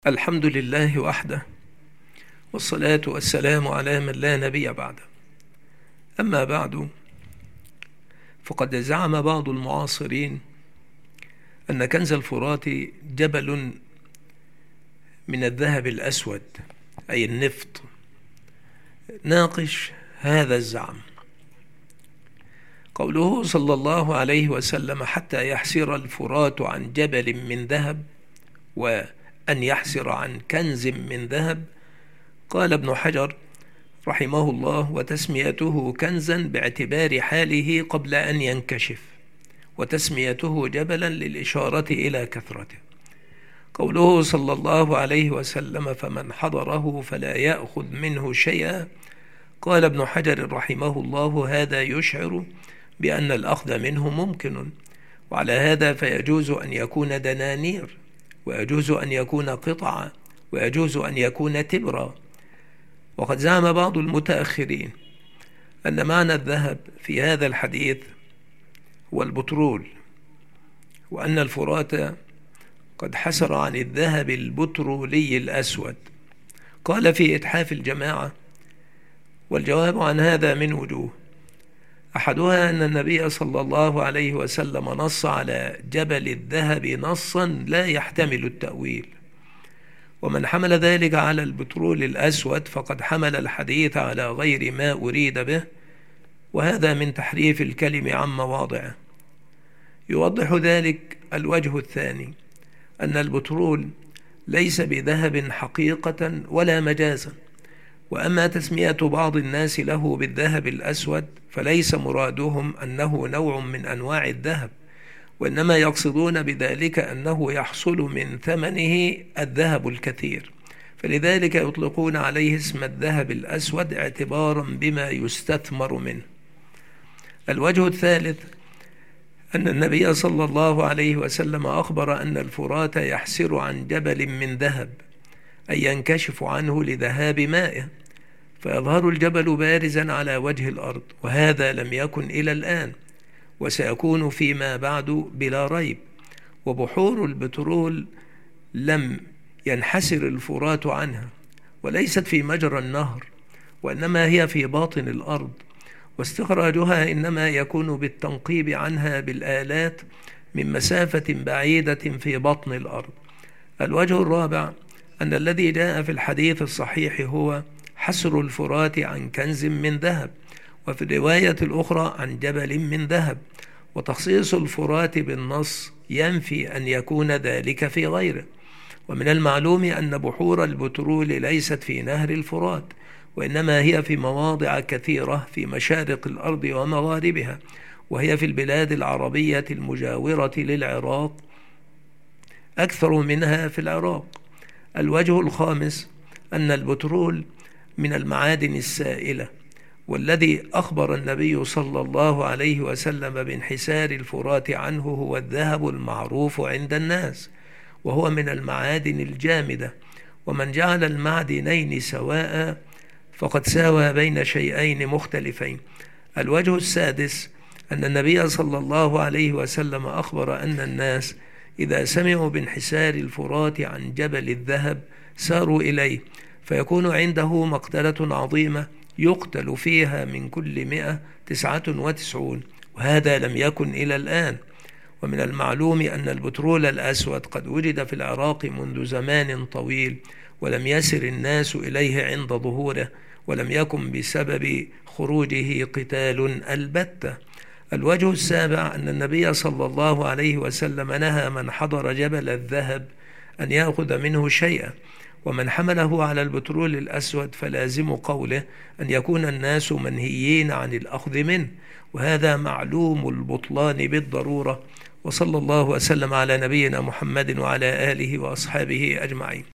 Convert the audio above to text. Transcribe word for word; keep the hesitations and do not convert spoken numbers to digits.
الحمد لله وحده، والصلاة والسلام على من لا نبي بعده. أما بعد، فقد زعم بعض المعاصرين أن كنز الفرات جبل من الذهب الأسود، أي النفط. ناقش هذا الزعم. قوله صلى الله عليه وسلم: حتى يحسر الفرات عن جبل من ذهب، وأن يحسر عن كنز من ذهب. قال ابن حجر رحمه الله: وتسميته كنزا باعتبار حاله قبل أن ينكشف، وتسميته جبلا للإشارة إلى كثرته. قوله صلى الله عليه وسلم: فمن حضره فلا يأخذ منه شيئا. قال ابن حجر رحمه الله: هذا يشعر بأن الأخذ منه ممكن، وعلى هذا فيجوز أن يكون دنانير، ويجوز أن يكون قطعة، ويجوز أن يكون تبرا. وقد زعم بعض المتأخرين أن معنى الذهب في هذا الحديث هو البترول، وأن الفرات قد حسر عن الذهب البترولي الأسود. قال في إتحاف الجماعة: والجواب عن هذا من وجوه، أحدها أن النبي صلى الله عليه وسلم نص على جبل الذهب نصا لا يحتمل التأويل، ومن حمل ذلك على البترول الأسود فقد حمل الحديث على غير ما أريد به، وهذا من تحريف الكلم عن مواضعه. يوضح ذلك الوجه الثاني، أن البترول ليس بذهب حقيقة ولا مجازا. وأما تسمية بعض الناس له بالذهب الأسود فليس مرادهم أنه نوع من أنواع الذهب، وإنما يقصدون بذلك أنه يحصل من ثمنه الذهب الكثير، فلذلك يطلقون عليه اسم الذهب الأسود اعتبارا بما يستثمر منه. الوجه الثالث أن النبي صلى الله عليه وسلم أخبر أن الفرات يحسر عن جبل من ذهب، أي ينكشف عنه لذهاب مائه، فيظهر الجبل بارزا على وجه الأرض، وهذا لم يكن إلى الآن، وسيكون فيما بعد بلا ريب. وبحور البترول لم ينحسر الفرات عنها، وليست في مجرى النهر، وإنما هي في باطن الأرض، واستخراجها إنما يكون بالتنقيب عنها بالآلات من مسافة بعيدة في بطن الأرض. الوجه الرابع أن الذي جاء في الحديث الصحيح هو حسر الفرات عن كنز من ذهب، وفي الرواية الأخرى عن جبل من ذهب. وتخصيص الفرات بالنص ينفي أن يكون ذلك في غيره. ومن المعلوم أن بحور البترول ليست في نهر الفرات، وإنما هي في مواضع كثيرة في مشارق الأرض ومغاربها، وهي في البلاد العربية المجاورة للعراق، أكثر منها في العراق. الوجه الخامس أن البترول من المعادن السائلة، والذي أخبر النبي صلى الله عليه وسلم بانحسار الفرات عنه هو الذهب المعروف عند الناس، وهو من المعادن الجامدة. ومن جعل المعدنين سواء فقد ساوى بين شيئين مختلفين. الوجه السادس أن النبي صلى الله عليه وسلم أخبر أن الناس إذا سمعوا بانحسار الفرات عن جبل الذهب ساروا إليه، فيكون عنده مقتلة عظيمة يقتل فيها من كل مئة تسعة وتسعون، وهذا لم يكن إلى الآن. ومن المعلوم أن البترول الأسود قد وجد في العراق منذ زمان طويل، ولم يسر الناس إليه عند ظهوره، ولم يكن بسبب خروجه قتال البتة. الوجه السابع أن النبي صلى الله عليه وسلم نهى من حضر جبل الذهب أن يأخذ منه شيئا، ومن حمله على البترول الأسود فلازم قوله أن يكون الناس منهيين عن الأخذ منه، وهذا معلوم البطلان بالضرورة. وصلى الله وسلم على نبينا محمد وعلى آله وأصحابه أجمعين.